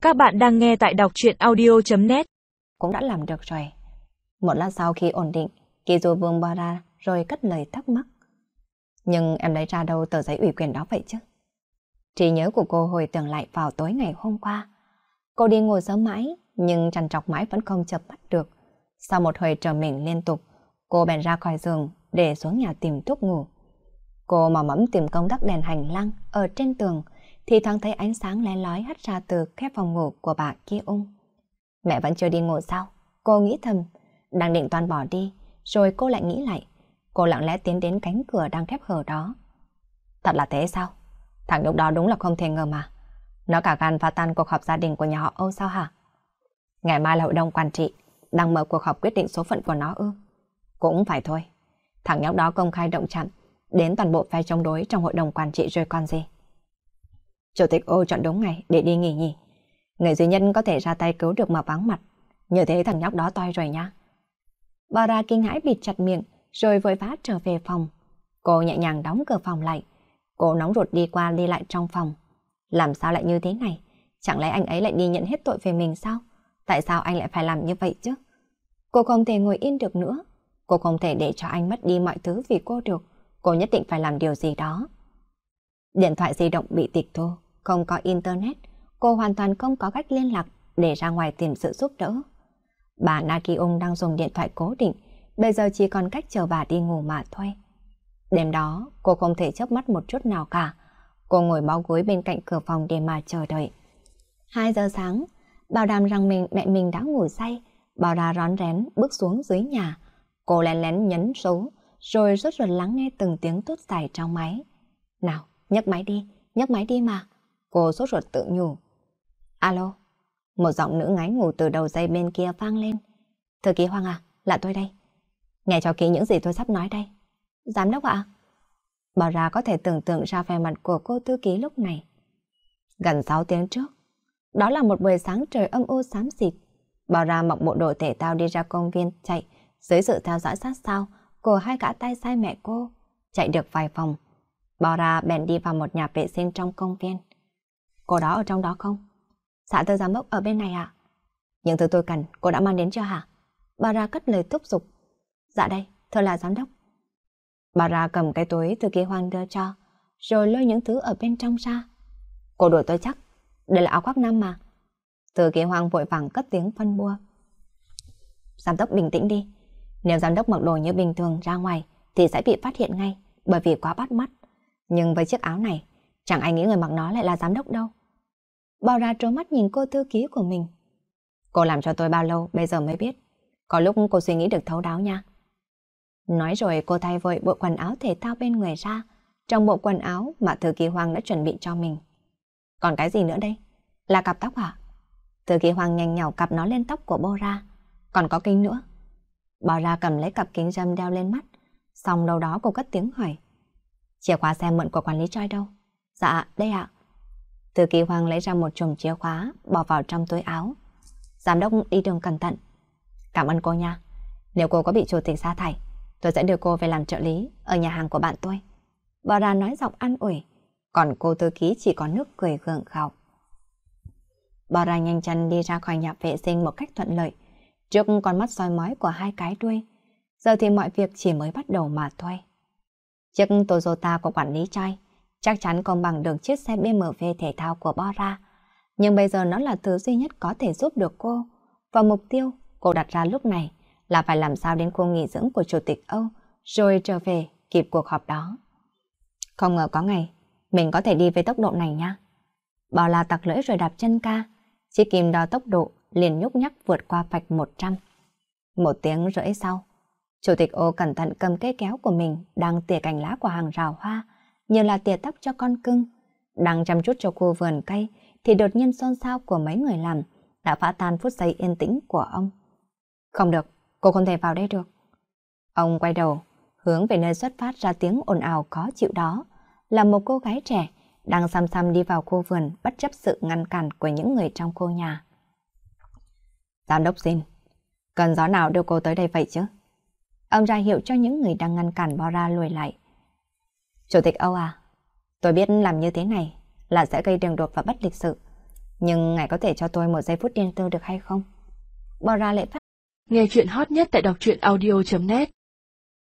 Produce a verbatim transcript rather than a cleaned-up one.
Các bạn đang nghe tại đọc truyện audio chấm net. Cũng đã làm được rồi. Một lát sau khi ổn định, Kizu buông bò ra rồi cất lời thắc mắc. Nhưng em lấy ra đâu tờ giấy ủy quyền đó vậy chứ? Trí nhớ của cô hồi tưởng lại vào tối ngày hôm qua. Cô đi ngồi sớm mãi, nhưng trằn trọc mãi vẫn không chợp mắt được. Sau một hồi trở mình liên tục, cô bèn ra khỏi giường để xuống nhà tìm thuốc ngủ. Cô mò mẫm tìm công tắc đèn hành lang ở trên tường, thì thoáng thấy ánh sáng lé lói hắt ra từ khép phòng ngủ của bà Ki Ung. Mẹ vẫn chưa đi ngủ sao? Cô nghĩ thầm, đang định toan bỏ đi, rồi cô lại nghĩ lại. Cô lặng lẽ tiến đến cánh cửa đang khép hờ đó. Thật là thế sao? Thằng lúc đó đúng là không thể ngờ mà. Nó cả gan phá tan cuộc họp gia đình của nhà họ Âu sao hả? Ngày mai là hội đồng quản trị, đang mở cuộc họp quyết định số phận của nó ư? Cũng phải thôi. Thằng nhóc đó công khai động chạm đến toàn bộ phe chống đối trong hội đồng quản trị rồi còn gì. Chủ tịch Âu chọn đúng ngày để đi nghỉ nhỉ. Người duy nhất có thể ra tay cứu được mà vắng mặt. Như thế thằng nhóc đó toi rồi nha. Bà ra kinh hãi bịt chặt miệng rồi vội vã trở về phòng. Cô nhẹ nhàng đóng cửa phòng lại. Cô nóng ruột đi qua đi lại trong phòng. Làm sao lại như thế này? Chẳng lẽ anh ấy lại đi nhận hết tội về mình sao? Tại sao anh lại phải làm như vậy chứ? Cô không thể ngồi yên được nữa. Cô không thể để cho anh mất đi mọi thứ vì cô được. Cô nhất định phải làm điều gì đó. Điện thoại di động bị tịch thu, không có internet. Cô hoàn toàn không có cách liên lạc để ra ngoài tìm sự giúp đỡ. Bà Na Ki-ung đang dùng điện thoại cố định, bây giờ chỉ còn cách chờ bà đi ngủ mà thôi. Đêm đó, cô không thể chớp mắt một chút nào cả. Cô ngồi bó gối bên cạnh cửa phòng để mà chờ đợi. Hai giờ sáng, bảo đảm rằng mình mẹ mình đã ngủ say, bảo ra rón rén bước xuống dưới nhà. Cô lén lén nhấn số, rồi rốt ruột lắng nghe từng tiếng tút dài trong máy. Nào, nhấc máy đi, nhấc máy đi mà. Cô sốt ruột tự nhủ. Alo, một giọng nữ ngái ngủ từ đầu dây bên kia vang lên. Thư ký Hoàng à, là tôi đây. Nghe cho kỹ những gì tôi sắp nói đây. Giám đốc ạ? Bảo ra có thể tưởng tượng ra vẻ mặt của cô thư ký lúc này. Gần sáu tiếng trước, đó là một buổi sáng trời âm u xám xịt. Bảo ra mặc bộ đồ thể thao đi ra công viên chạy dưới sự theo dõi sát sao của hai gã tay sai mẹ cô. Chạy được vài vòng, Bảo ra bèn đi vào một nhà vệ sinh trong công viên. Cô đó ở trong đó không? Dạ thưa giám đốc ở bên này ạ. Những thứ tôi cần cô đã mang đến chưa hả? Bà ra cất lời thúc giục. Dạ đây, thưa là giám đốc. Bà ra cầm cái túi thư ký Hoàng đưa cho, rồi lôi những thứ ở bên trong ra. Cô đuổi tôi chắc, đây là áo khoác nam mà. Thư ký Hoàng vội vàng cất tiếng phân bua. Giám đốc bình tĩnh đi. Nếu giám đốc mặc đồ như bình thường ra ngoài thì sẽ bị phát hiện ngay, bởi vì quá bắt mắt. Nhưng với chiếc áo này, chẳng ai nghĩ người mặc nó lại là giám đốc đâu. Bảo ra trố mắt nhìn cô thư ký của mình. Cô làm cho tôi bao lâu bây giờ mới biết. Có lúc cô suy nghĩ được thấu đáo nha. Nói rồi cô thay vội bộ quần áo thể thao bên người ra, trong bộ quần áo mà thư ký Hoàng đã chuẩn bị cho mình. Còn cái gì nữa đây? Là cặp tóc hả? Thư ký Hoàng nhanh nhảu cặp nó lên tóc của Bô ra. Còn có kính nữa. Bảo ra cầm lấy cặp kính râm đeo lên mắt. Xong đâu đó cô cất tiếng hỏi. Chìa khóa xe mượn của quản lý Choi đâu? Dạ, đây ạ. Thư ký Hoàng lấy ra một chùm chìa khóa, bỏ vào trong túi áo. Giám đốc đi đường cẩn thận. Cảm ơn cô nha. Nếu cô có bị chủ tịch sa thải, tôi sẽ đưa cô về làm trợ lý ở nhà hàng của bạn tôi. Bảo ra nói giọng an ủi, còn cô thư ký chỉ có nước cười gượng gạo. Bảo ra nhanh chân đi ra khỏi nhà vệ sinh một cách thuận lợi, trước con mắt soi mói của hai cái đuôi. Giờ thì mọi việc chỉ mới bắt đầu mà thôi. Chiếc Toyota của quản lý Choi chắc chắn không bằng được chiếc xe bê em vê thể thao của Bora. Nhưng bây giờ nó là thứ duy nhất có thể giúp được cô. Và mục tiêu cô đặt ra lúc này là phải làm sao đến khu nghỉ dưỡng của Chủ tịch Âu rồi trở về kịp cuộc họp đó. Không ngờ có ngày mình có thể đi với tốc độ này nha. Bảo là tặc lưỡi rồi đạp chân ca. Chiếc kim đo tốc độ liền nhúc nhắc vượt qua vạch một trăm. Một tiếng rưỡi sau, Chủ tịch Âu cẩn thận cầm cây kéo của mình đang tỉa cành lá của hàng rào hoa, như là tỉa tóc cho con cưng. Đang chăm chút cho khu vườn cây thì đột nhiên xôn xao của mấy người làm đã phá tan phút giây yên tĩnh của ông. Không được, cô không thể vào đây được. Ông quay đầu, hướng về nơi xuất phát ra tiếng ồn ào khó chịu đó, là một cô gái trẻ đang xăm xăm đi vào khu vườn bất chấp sự ngăn cản của những người trong khu nhà. Giám đốc Jin, cần gió nào đưa cô tới đây vậy chứ? Ông ra hiệu cho những người đang ngăn cản Bora lùi lại. Chủ tịch Âu à, tôi biết làm như thế này là sẽ gây đường đột và bất lịch sự. Nhưng ngài có thể cho tôi một giây phút riêng tư được hay không? Bora lệ phát. Nghe chuyện hot nhất tại đọc truyện audio chấm net